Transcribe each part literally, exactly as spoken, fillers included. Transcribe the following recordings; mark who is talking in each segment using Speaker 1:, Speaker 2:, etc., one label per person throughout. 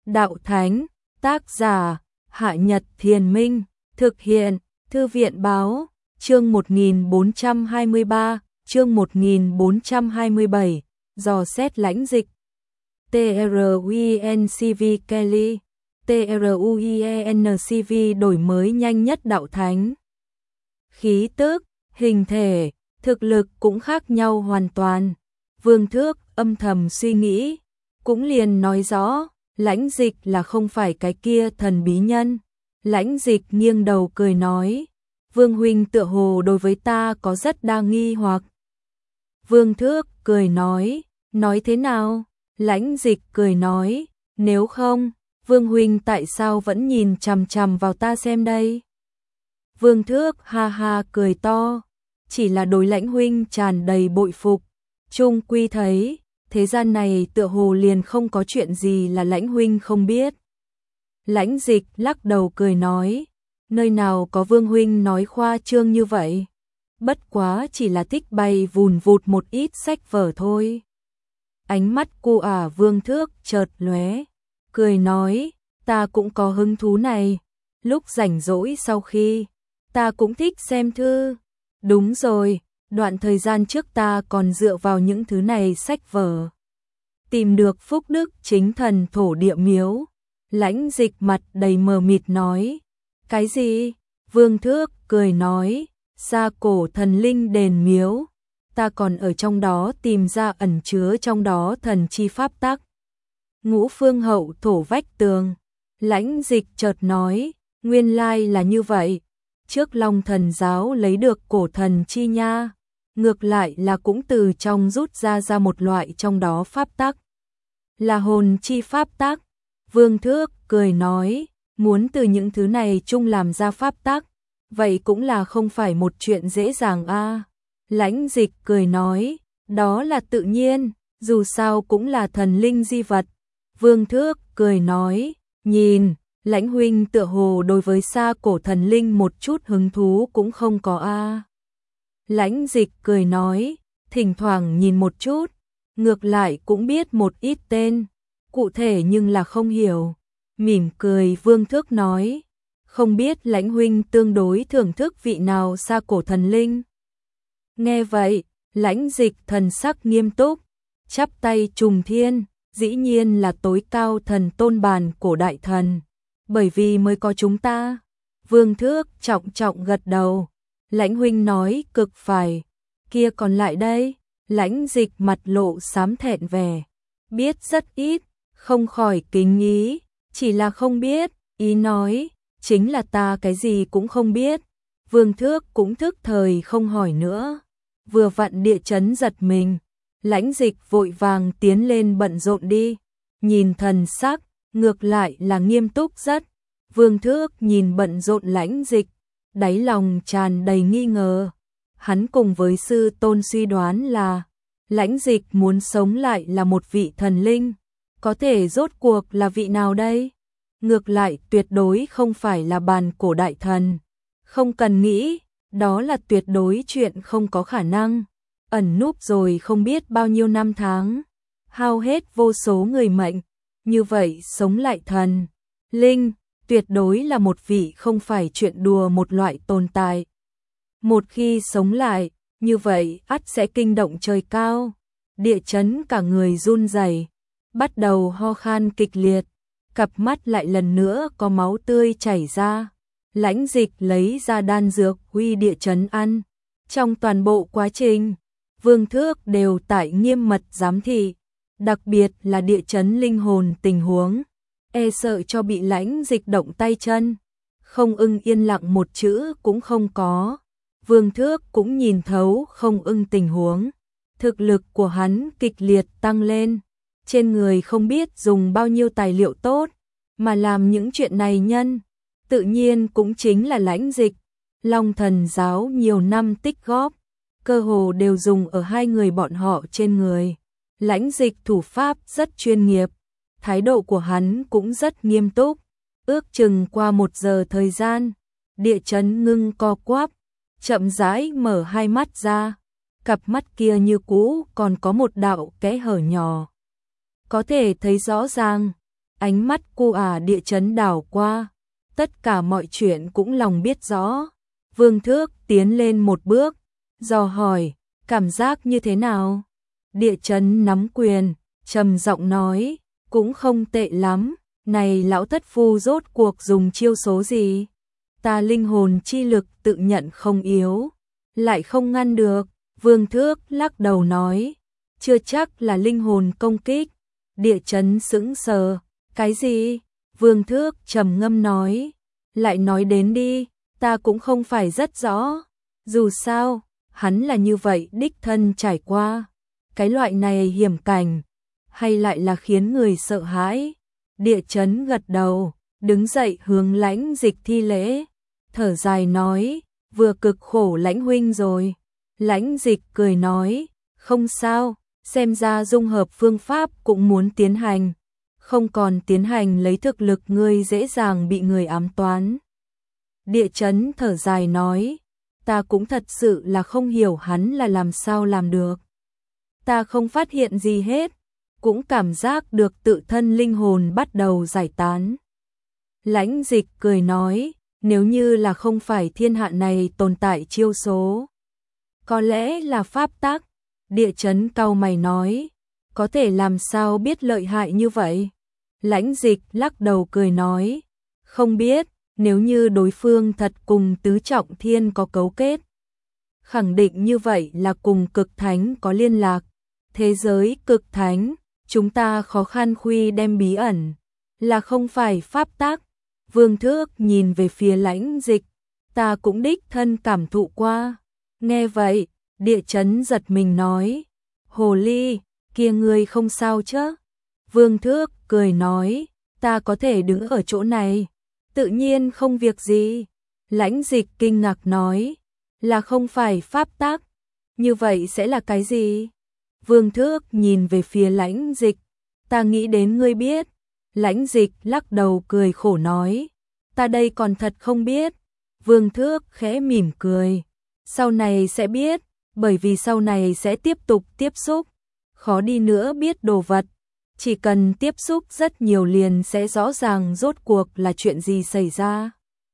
Speaker 1: đạo thánh, tác giả, Hạ Nhật Thiền Minh, thực hiện, Thư viện báo, chương một nghìn bốn trăm hai mươi ba, chương một nghìn bốn trăm hai mươi bảy, dò xét lãnh dịch. tê rờ u en xê vê Kelly, tê rờ u en xê vê đổi mới nhanh nhất đạo thánh. Khí tức, hình thể, thực lực cũng khác nhau hoàn toàn. Vương Thước âm thầm suy nghĩ, cũng liền nói rõ, lãnh dịch là không phải cái kia thần bí nhân. Lãnh dịch nghiêng đầu cười nói, Vương huynh tựa hồ đối với ta có rất đa nghi hoặc. Vương Thước cười nói, nói thế nào? Lãnh dịch cười nói, nếu không, Vương huynh tại sao vẫn nhìn chằm chằm vào ta xem đây? Vương Thước ha ha cười to, chỉ là đối lãnh huynh tràn đầy bội phục. Chung quy thấy, thế gian này tựa hồ liền không có chuyện gì là lãnh huynh không biết. Lãnh dịch lắc đầu cười nói, nơi nào có Vương huynh nói khoa trương như vậy, bất quá chỉ là thích bày vùn vụt một ít sách vở thôi. Ánh mắt cu ả Vương Thước chợt lóe, cười nói, ta cũng có hứng thú này, lúc rảnh rỗi sau khi, ta cũng thích xem thư. Đúng rồi, đoạn thời gian trước ta còn dựa vào những thứ này sách vở, tìm được phúc đức chính thần thổ địa miếu. Lãnh dịch mặt đầy mờ mịt nói, cái gì? Vương Thước cười nói, xa cổ thần linh đền miếu, ta còn ở trong đó tìm ra ẩn chứa trong đó thần chi pháp tắc. Ngũ phương hậu thổ vách tường. Lãnh dịch chợt nói, nguyên lai là như vậy, trước Long Thần giáo lấy được cổ thần chi nha, ngược lại là cũng từ trong rút ra ra một loại trong đó pháp tắc, là hồn chi pháp tắc. Vương Thước cười nói, muốn từ những thứ này chung làm ra pháp tắc, vậy cũng là không phải một chuyện dễ dàng a. À. Lãnh dịch cười nói, đó là tự nhiên, dù sao cũng là thần linh di vật. Vương Thước cười nói, nhìn, lãnh huynh tựa hồ đối với xa cổ thần linh một chút hứng thú cũng không có a. À. Lãnh dịch cười nói, thỉnh thoảng nhìn một chút, ngược lại cũng biết một ít tên, cụ thể nhưng là không hiểu. Mỉm cười Vương Thước nói, không biết lãnh huynh tương đối thưởng thức vị nào xa cổ thần linh. Nghe vậy, lãnh dịch thần sắc nghiêm túc, chắp tay trùng thiên, dĩ nhiên là tối cao thần tôn bàn cổ đại thần, bởi vì mới có chúng ta. Vương Thước trọng trọng gật đầu, lãnh huynh nói cực phải, kia còn lại đây. Lãnh dịch mặt lộ xám thẹn vẻ, biết rất ít, không khỏi kính ý, chỉ là không biết, ý nói, chính là ta cái gì cũng không biết. Vương Thước cũng thức thời không hỏi nữa, vừa vặn địa chấn giật mình, lãnh dịch vội vàng tiến lên bận rộn đi, nhìn thần sắc, ngược lại là nghiêm túc rất. Vương Thước nhìn bận rộn lãnh dịch, đáy lòng tràn đầy nghi ngờ, hắn cùng với sư tôn suy đoán là, lãnh dịch muốn sống lại là một vị thần linh, có thể rốt cuộc là vị nào đây? Ngược lại tuyệt đối không phải là bàn cổ đại thần, không cần nghĩ, đó là tuyệt đối chuyện không có khả năng, ẩn núp rồi không biết bao nhiêu năm tháng, hao hết vô số người mệnh, như vậy sống lại thần, linh, tuyệt đối là một vị không phải chuyện đùa một loại tồn tại. Một khi sống lại, như vậy ắt sẽ kinh động trời cao, địa chấn cả người run rẩy, bắt đầu ho khan kịch liệt, cặp mắt lại lần nữa có máu tươi chảy ra. Lãnh dịch lấy ra đan dược huy địa chấn ăn. Trong toàn bộ quá trình, Vương Thước đều tại nghiêm mật giám thị, đặc biệt là địa chấn linh hồn tình huống, e sợ cho bị lãnh dịch động tay chân, không ưng yên lặng một chữ cũng không có. Vương Thước cũng nhìn thấu không ưng tình huống, thực lực của hắn kịch liệt tăng lên, trên người không biết dùng bao nhiêu tài liệu tốt, mà làm những chuyện này nhân, tự nhiên cũng chính là lãnh dịch. Long Thần giáo nhiều năm tích góp, cơ hồ đều dùng ở hai người bọn họ trên người. Lãnh dịch thủ pháp rất chuyên nghiệp, thái độ của hắn cũng rất nghiêm túc, ước chừng qua một giờ thời gian, địa chấn ngưng co quắp, chậm rãi mở hai mắt ra, cặp mắt kia như cũ còn có một đạo kẽ hở nhỏ, có thể thấy rõ ràng, Ánh mắt cô ả địa chấn đảo qua, tất cả mọi chuyện cũng lòng biết rõ. Vương Thước tiến lên một bước, dò hỏi, cảm giác như thế nào? Địa chấn nắm quyền, trầm giọng nói, cũng không tệ lắm, này lão thất phu rốt cuộc dùng chiêu số gì? Ta linh hồn chi lực tự nhận không yếu, lại không ngăn được. Vương Thước lắc đầu nói, chưa chắc là linh hồn công kích. Địa chấn sững sờ, cái gì? Vương Thước trầm ngâm nói, lại nói đến đi, ta cũng không phải rất rõ. Dù sao, hắn là như vậy đích thân trải qua. Cái loại này hiểm cảnh, hay lại là khiến người sợ hãi. Địa chấn gật đầu, đứng dậy hướng Lãnh Dịch thi lễ, thở dài nói, vừa cực khổ Lãnh huynh rồi. Lãnh Dịch cười nói, không sao, xem ra dung hợp phương pháp cũng muốn tiến hành, không còn tiến hành lấy thực lực ngươi dễ dàng bị người ám toán. Địa chấn thở dài nói, ta cũng thật sự là không hiểu hắn là làm sao làm được. Ta không phát hiện gì hết, cũng cảm giác được tự thân linh hồn bắt đầu giải tán. Lãnh Dịch cười nói, nếu như là không phải thiên hạ này tồn tại chiêu số, có lẽ là pháp tắc. Địa chấn cau mày nói, có thể làm sao biết lợi hại như vậy? Lãnh Dịch lắc đầu cười nói, không biết, nếu như đối phương thật cùng tứ trọng thiên có cấu kết, khẳng định như vậy là cùng cực thánh có liên lạc. Thế giới cực thánh, chúng ta khó khăn khuy đem bí ẩn, là không phải pháp tắc. Vương Thước nhìn về phía Lãnh Dịch, ta cũng đích thân cảm thụ qua. Nghe vậy, địa chấn giật mình nói, hồ ly, kia ngươi không sao chứ? Vương Thước cười nói, ta có thể đứng ở chỗ này, tự nhiên không việc gì. Lãnh Dịch kinh ngạc nói, là không phải pháp tắc, như vậy sẽ là cái gì? Vương Thước nhìn về phía Lãnh Dịch, ta nghĩ đến ngươi biết. Lãnh Dịch lắc đầu cười khổ nói, ta đây còn thật không biết. Vương Thước khẽ mỉm cười, sau này sẽ biết, bởi vì sau này sẽ tiếp tục tiếp xúc, khó đi nữa biết đồ vật, chỉ cần tiếp xúc rất nhiều liền sẽ rõ ràng rốt cuộc là chuyện gì xảy ra.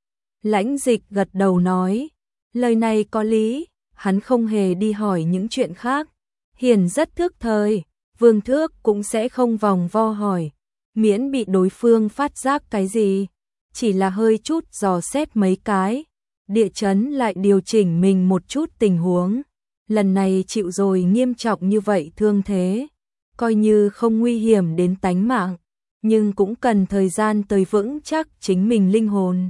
Speaker 1: Lãnh Dịch gật đầu nói, lời này có lý, hắn không hề đi hỏi những chuyện khác, hiển rất thước thời. Vương Thước cũng sẽ không vòng vo hỏi, miễn bị đối phương phát giác cái gì, chỉ là hơi chút dò xét mấy cái. Địa chấn lại điều chỉnh mình một chút tình huống, lần này chịu rồi nghiêm trọng như vậy thương thế, coi như không nguy hiểm đến tánh mạng, nhưng cũng cần thời gian tới vững chắc chính mình linh hồn,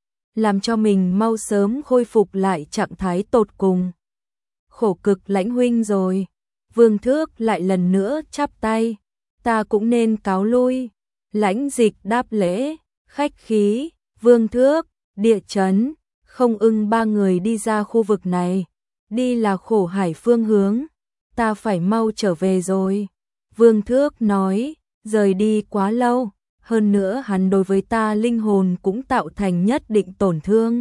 Speaker 1: làm cho mình mau sớm khôi phục lại trạng thái tột cùng. Khổ cực Lãnh huynh rồi. Vương Thước lại lần nữa chắp tay, ta cũng nên cáo lui. Lãnh Dịch đáp lễ, khách khí. Vương Thước, địa chấn, không ưng ba người đi ra khu vực này, đi là khổ hải phương hướng, ta phải mau trở về rồi. Vương Thước nói, rời đi quá lâu, hơn nữa hắn đối với ta linh hồn cũng tạo thành nhất định tổn thương.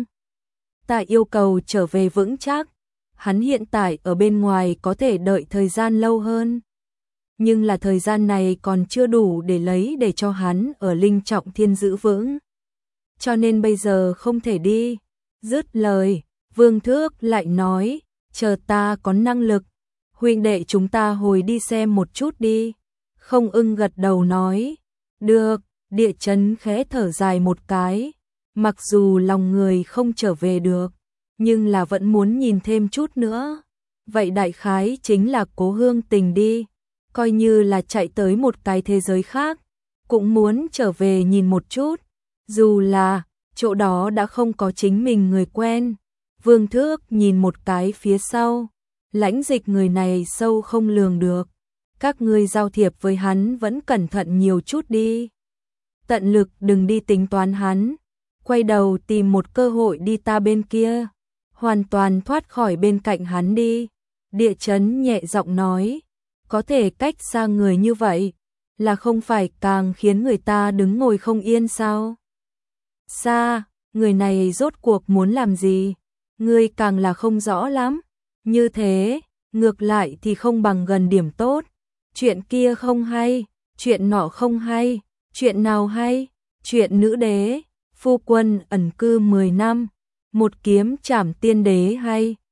Speaker 1: Ta yêu cầu trở về vững chắc. Hắn hiện tại ở bên ngoài có thể đợi thời gian lâu hơn, nhưng là thời gian này còn chưa đủ để lấy để cho hắn ở linh trọng thiên giữ vững, cho nên bây giờ không thể đi. Dứt lời, Vương Thước lại nói, chờ ta có năng lực, huynh đệ chúng ta hồi đi xem một chút đi. Không ưng gật đầu nói, được. Địa chấn khẽ thở dài một cái, mặc dù lòng người không trở về được, nhưng là vẫn muốn nhìn thêm chút nữa. Vậy đại khái chính là cố hương tình đi, coi như là chạy tới một cái thế giới khác, cũng muốn trở về nhìn một chút, dù là chỗ đó đã không có chính mình người quen. Vương Thước nhìn một cái phía sau, Lãnh Dịch người này sâu không lường được, các ngươi giao thiệp với hắn vẫn cẩn thận nhiều chút đi, tận lực đừng đi tính toán hắn, quay đầu tìm một cơ hội đi ta bên kia, hoàn toàn thoát khỏi bên cạnh hắn đi. Địa chấn nhẹ giọng nói, có thể cách xa người như vậy, là không phải càng khiến người ta đứng ngồi không yên sao? Xa, người này rốt cuộc muốn làm gì? Ngươi càng là không rõ lắm. Như thế, ngược lại thì không bằng gần điểm tốt. Chuyện kia không hay, chuyện nọ không hay, Chuyện nào hay? Chuyện nữ đế, phu quân ẩn cư mười năm, một kiếm trảm tiên đế hay?